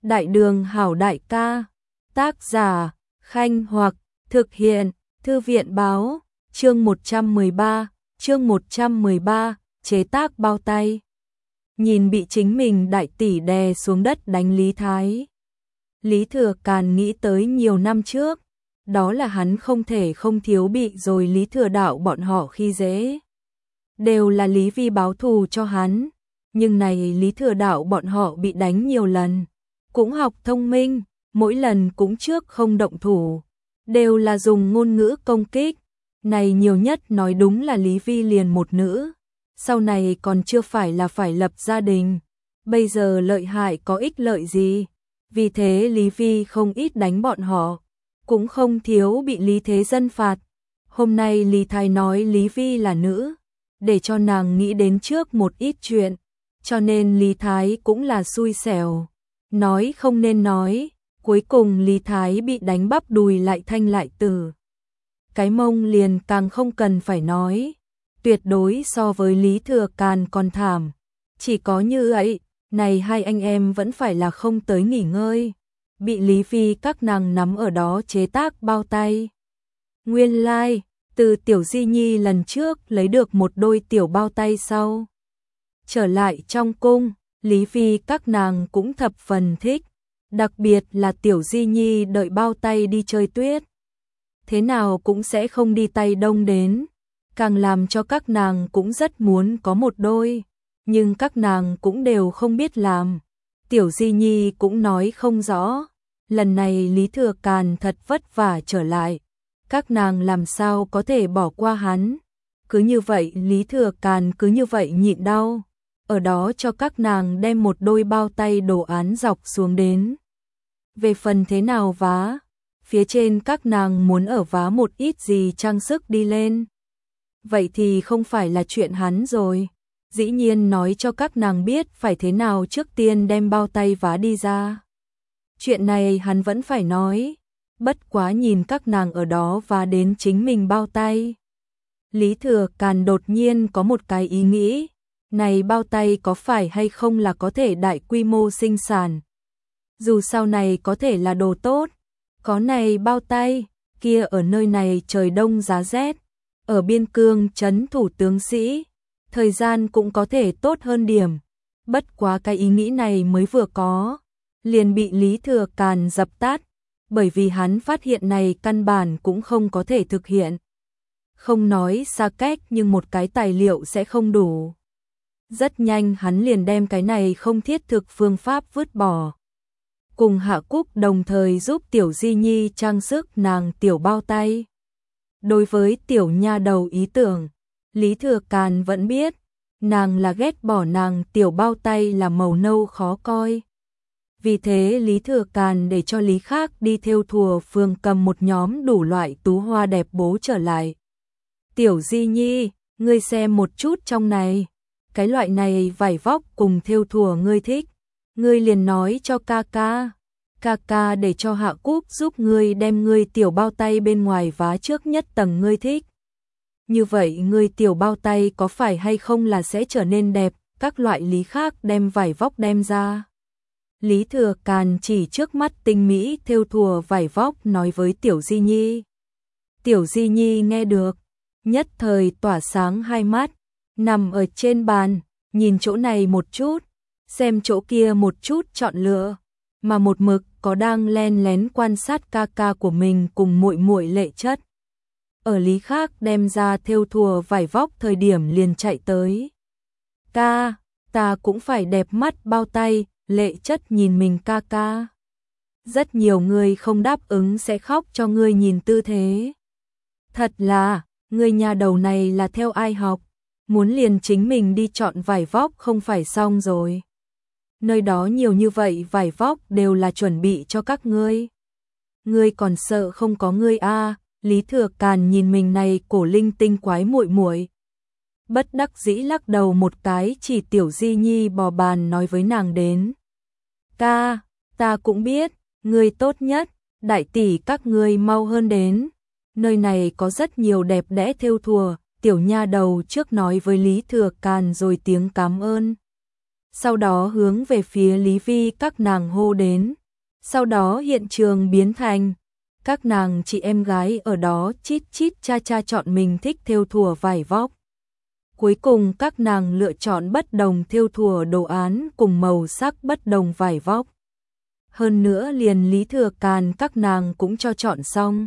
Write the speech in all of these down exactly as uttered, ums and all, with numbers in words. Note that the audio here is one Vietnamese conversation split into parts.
Đại đường hảo đại ca, tác giả, Khanh Hoặc, thực hiện, Thư viện báo, chương một trăm mười ba, chương một trăm mười ba, chế tác bao tay. Nhìn bị chính mình đại tỷ đè xuống đất đánh Lý Thái. Lý Thừa Càn nghĩ tới nhiều năm trước, đó là hắn không thể không thiếu bị rồi Lý Thừa Đạo bọn họ khi dễ. Đều là Lý Vi báo thù cho hắn, nhưng này Lý Thừa Đạo bọn họ bị đánh nhiều lần, cũng học thông minh, mỗi lần cũng trước không động thủ, đều là dùng ngôn ngữ công kích, này nhiều nhất nói đúng là Lý Vi liền một nữ, sau này còn chưa phải là phải lập gia đình, bây giờ lợi hại có ích lợi gì, vì thế Lý Vi không ít đánh bọn họ, cũng không thiếu bị Lý Thế Dân phạt. Hôm nay Lý Thái nói Lý Vi là nữ, để cho nàng nghĩ đến trước một ít chuyện, cho nên Lý Thái cũng là xui xẻo, nói không nên nói, cuối cùng Lý Thái bị đánh bắp đùi lại thanh lại tử. Cái mông liền càng không cần phải nói, tuyệt đối so với Lý Thừa Càn còn thảm, chỉ có như vậy, này hai anh em vẫn phải là không tới nghỉ ngơi, bị Lý Vi các nàng nắm ở đó chế tác bao tay. Nguyên lai, like, từ Tiểu Di Nhi lần trước lấy được một đôi tiểu bao tay sau. Trở lại trong cung, Lý Vi các nàng cũng thập phần thích, đặc biệt là Tiểu Di Nhi đợi bao tay đi chơi tuyết. Thế nào cũng sẽ không đi tay đông đến, càng làm cho các nàng cũng rất muốn có một đôi, nhưng các nàng cũng đều không biết làm. Tiểu Di Nhi cũng nói không rõ, lần này Lý Thừa Càn thật vất vả trở lại, các nàng làm sao có thể bỏ qua hắn. Cứ như vậy Lý Thừa Càn cứ như vậy nhịn đau, ở đó cho các nàng đem một đôi bao tay đồ án dọc xuống đến. Về phần thế nào vá, phía trên các nàng muốn ở vá một ít gì trang sức đi lên. Vậy thì không phải là chuyện hắn rồi, dĩ nhiên nói cho các nàng biết phải thế nào trước tiên đem bao tay vá đi ra. Chuyện này hắn vẫn phải nói, bất quá nhìn các nàng ở đó vá đến chính mình bao tay. Lý Thừa Càn đột nhiên có một cái ý nghĩ, này bao tay có phải hay không là có thể đại quy mô sinh sản. Dù sau này có thể là đồ tốt, có này bao tay, kia ở nơi này trời đông giá rét, ở biên cương trấn thủ tướng sĩ, thời gian cũng có thể tốt hơn điểm. Bất quá cái ý nghĩ này mới vừa có, liền bị Lý Thừa Càn dập tắt, bởi vì hắn phát hiện này căn bản cũng không có thể thực hiện. Không nói xa cách nhưng một cái tài liệu sẽ không đủ. Rất nhanh hắn liền đem cái này không thiết thực phương pháp vứt bỏ. Cùng Hạ Cúc đồng thời giúp Tiểu Di Nhi trang sức nàng tiểu bao tay. Đối với tiểu nha đầu ý tưởng, Lý Thừa Càn vẫn biết, nàng là ghét bỏ nàng tiểu bao tay là màu nâu khó coi. Vì thế Lý Thừa Càn để cho Lý Khác đi theo thùa phường cầm một nhóm đủ loại tú hoa đẹp bố trở lại. Tiểu Di Nhi, ngươi xem một chút trong này, cái loại này vải vóc cùng thêu thùa ngươi thích, ngươi liền nói cho ca ca, ca ca để cho Hạ Cúc giúp ngươi đem ngươi tiểu bao tay bên ngoài vá trước nhất tầng ngươi thích. Như vậy ngươi tiểu bao tay có phải hay không là sẽ trở nên đẹp, các loại Lý Khác đem vải vóc đem ra. Lý Thừa Càn chỉ trước mắt tinh mỹ thêu thùa vải vóc nói với Tiểu Di Nhi. Tiểu Di Nhi nghe được, nhất thời tỏa sáng hai mắt, nằm ở trên bàn, nhìn chỗ này một chút, xem chỗ kia một chút chọn lựa, mà một mực có đang len lén quan sát ca ca của mình cùng muội muội Lệ Chất. Ở Lý Khác đem ra thêu thùa vải vóc thời điểm liền chạy tới. Ca, ta cũng phải đẹp mắt bao tay. Lệ Chất nhìn mình ca ca. Rất nhiều người không đáp ứng sẽ khóc cho ngươi nhìn tư thế. Thật là, ngươi nhà đầu này là theo ai học, muốn liền chính mình đi chọn vải vóc không phải xong rồi. Nơi đó nhiều như vậy vải vóc đều là chuẩn bị cho các ngươi. Ngươi còn sợ không có ngươi a? À, Lý Thừa Càn nhìn mình này cổ linh tinh quái muội muội, bất đắc dĩ lắc đầu một cái chỉ Tiểu Di Nhi bò bàn nói với nàng đến. Ca, ta cũng biết, ngươi tốt nhất, đại tỷ các ngươi mau hơn đến. Nơi này có rất nhiều đẹp đẽ thêu thùa, tiểu nha đầu trước nói với Lý Thừa Càn rồi tiếng cảm ơn. sau đó hướng về phía Lý Vi các nàng hô đến. Sau đó hiện trường biến thành các nàng chị em gái ở đó chít chít cha cha chọn mình thích thêu thùa vải vóc. Cuối cùng các nàng lựa chọn bất đồng thêu thùa đồ án cùng màu sắc bất đồng vải vóc. Hơn nữa liền Lý Thừa Càn các nàng cũng cho chọn xong.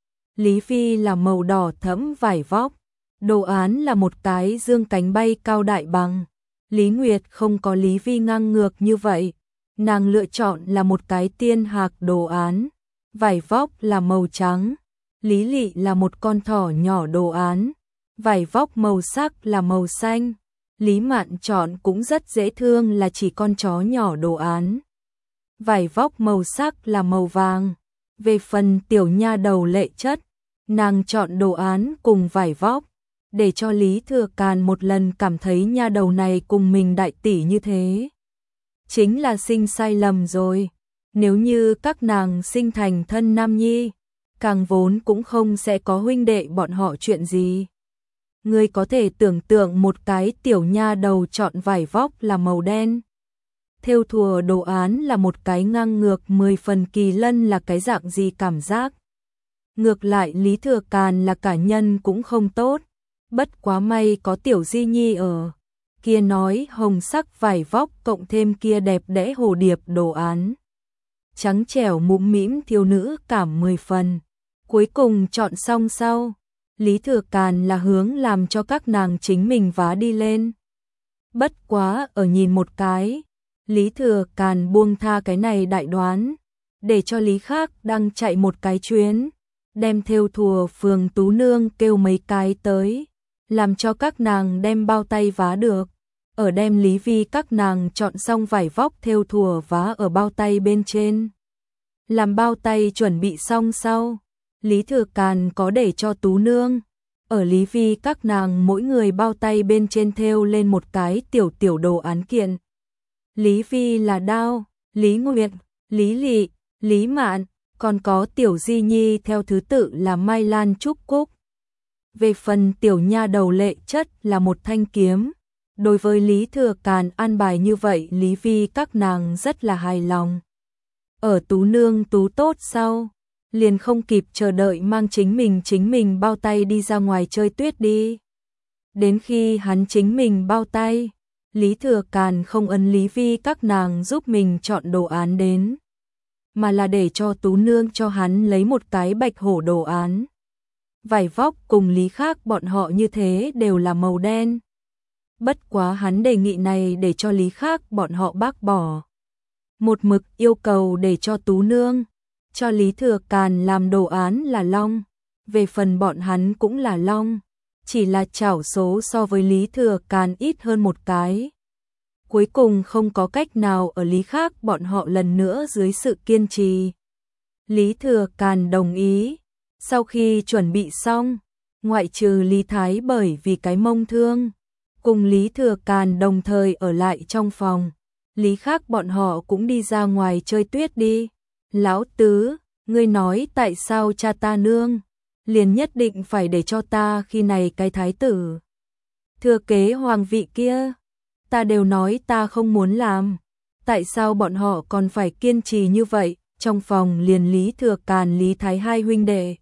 Lý Vi là màu đỏ thẫm vải vóc, đồ án là một cái dương cánh bay cao đại bằng. Lý Nguyệt không có Lý Vi ngang ngược như vậy, nàng lựa chọn là một cái tiên hạc đồ án, vải vóc là màu trắng. Lý Lị là một con thỏ nhỏ đồ án, vải vóc màu sắc là màu xanh. Lý Mạn chọn cũng rất dễ thương là chỉ con chó nhỏ đồ án, vải vóc màu sắc là màu vàng. Về phần tiểu nha đầu Lệ Chất, nàng chọn đồ án cùng vải vóc, để cho Lý Thừa Càn một lần cảm thấy nha đầu này cùng mình đại tỷ như thế. Chính là sinh sai lầm rồi. Nếu như các nàng sinh thành thân nam nhi, càng vốn cũng không sẽ có huynh đệ bọn họ chuyện gì. Ngươi có thể tưởng tượng một cái tiểu nha đầu chọn vải vóc là màu đen, thêu thùa đồ án là một cái ngang ngược mười phần kỳ lân là cái dạng gì cảm giác. Ngược lại Lý Thừa Càn là cả nhân cũng không tốt, bất quá may có tiểu Di Nhi ở. Kia nói hồng sắc vải vóc cộng thêm kia đẹp đẽ hồ điệp đồ án, trắng trẻo mũm mĩm thiếu nữ cảm mười phần. Cuối cùng chọn xong sau, Lý Thừa Càn là hướng làm cho các nàng chính mình vá đi lên. Bất quá ở nhìn một cái, Lý Thừa Càn buông tha cái này đại đoán, để cho Lý Khác đang chạy một cái chuyến, đem thêu thùa phường Tú Nương kêu mấy cái tới, làm cho các nàng đem bao tay vá được. Ở đem Lý Vi các nàng chọn xong vải vóc thêu thùa vá ở bao tay bên trên. Làm bao tay chuẩn bị xong sau, Lý Thừa Càn có để cho Tú Nương ở Lý Vi các nàng mỗi người bao tay bên trên thêu lên một cái tiểu tiểu đồ án kiện. Lý Vi là đao, Lý Nguyệt, Lý Lị, Lý Mạn, còn có tiểu Di Nhi theo thứ tự là Mai Lan Trúc Cúc. Về phần tiểu nha đầu Lệ Chất là một thanh kiếm. Đối với Lý Thừa Càn an bài như vậy, Lý Vi các nàng rất là hài lòng. Ở Tú Nương tú tốt sau, liền không kịp chờ đợi mang chính mình chính mình bao tay đi ra ngoài chơi tuyết đi. Đến khi hắn chính mình bao tay, Lý Thừa Càn không ấn Lý Vi các nàng giúp mình chọn đồ án đến, mà là để cho Tú Nương cho hắn lấy một cái bạch hổ đồ án. Vải vóc cùng Lý Khác bọn họ như thế đều là màu đen. Bất quá hắn đề nghị này để cho Lý Khác bọn họ bác bỏ. Một mực yêu cầu để cho Tú Nương cho Lý Thừa Càn làm đồ án là long. Về phần bọn hắn cũng là long, chỉ là chảo số so với Lý Thừa Càn ít hơn một cái. Cuối cùng không có cách nào ở Lý Khác bọn họ lần nữa dưới sự kiên trì, Lý Thừa Càn đồng ý. Sau khi chuẩn bị xong, ngoại trừ Lý Thái bởi vì cái mông thương, cùng Lý Thừa Càn đồng thời ở lại trong phòng, Lý Khác bọn họ cũng đi ra ngoài chơi tuyết đi. Lão tứ, ngươi nói tại sao cha ta nương liền nhất định phải để cho ta khi này cái thái tử thừa kế hoàng vị kia, ta đều nói ta không muốn làm, tại sao bọn họ còn phải kiên trì như vậy? Trong phòng liền Lý Thừa Càn Lý Thái hai huynh đệ.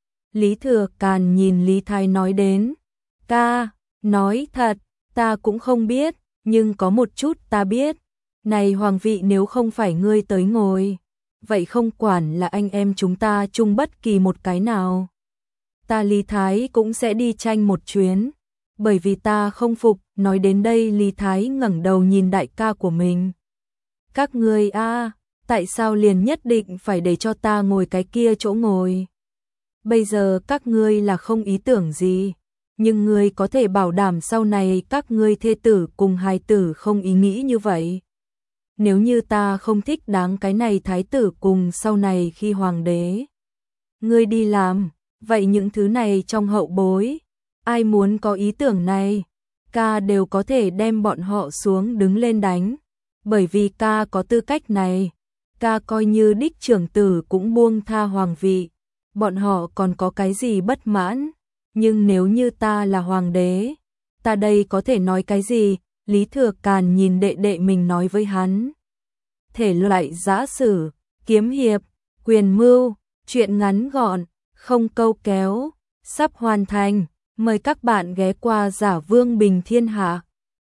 Lý Thừa Càn nhìn Lý Thái nói đến, ca, nói thật, ta cũng không biết, nhưng có một chút ta biết, này hoàng vị nếu không phải ngươi tới ngồi, vậy không quản là anh em chúng ta chung bất kỳ một cái nào, ta Lý Thái cũng sẽ đi tranh một chuyến, bởi vì ta không phục. Nói đến đây Lý Thái ngẩng đầu nhìn đại ca của mình. Các ngươi a, tại sao liền nhất định phải để cho ta ngồi cái kia chỗ ngồi? Bây giờ các ngươi là không ý tưởng gì, nhưng ngươi có thể bảo đảm sau này các ngươi thê tử cùng hài tử không ý nghĩ như vậy. Nếu như ta không thích đáng cái này thái tử cùng sau này khi hoàng đế ngươi đi làm, vậy những thứ này trong hậu bối, ai muốn có ý tưởng này, ca đều có thể đem bọn họ xuống đứng lên đánh, bởi vì ca có tư cách này, ca coi như đích trưởng tử cũng buông tha hoàng vị, bọn họ còn có cái gì bất mãn, nhưng nếu như ta là hoàng đế, ta đây có thể nói cái gì, Lý Thừa Càn nhìn đệ đệ mình nói với hắn. Thể loại giã sử, kiếm hiệp, quyền mưu, truyện ngắn gọn, không câu kéo, sắp hoàn thành. Mời các bạn ghé qua Giả Vương Bình Thiên Hạ.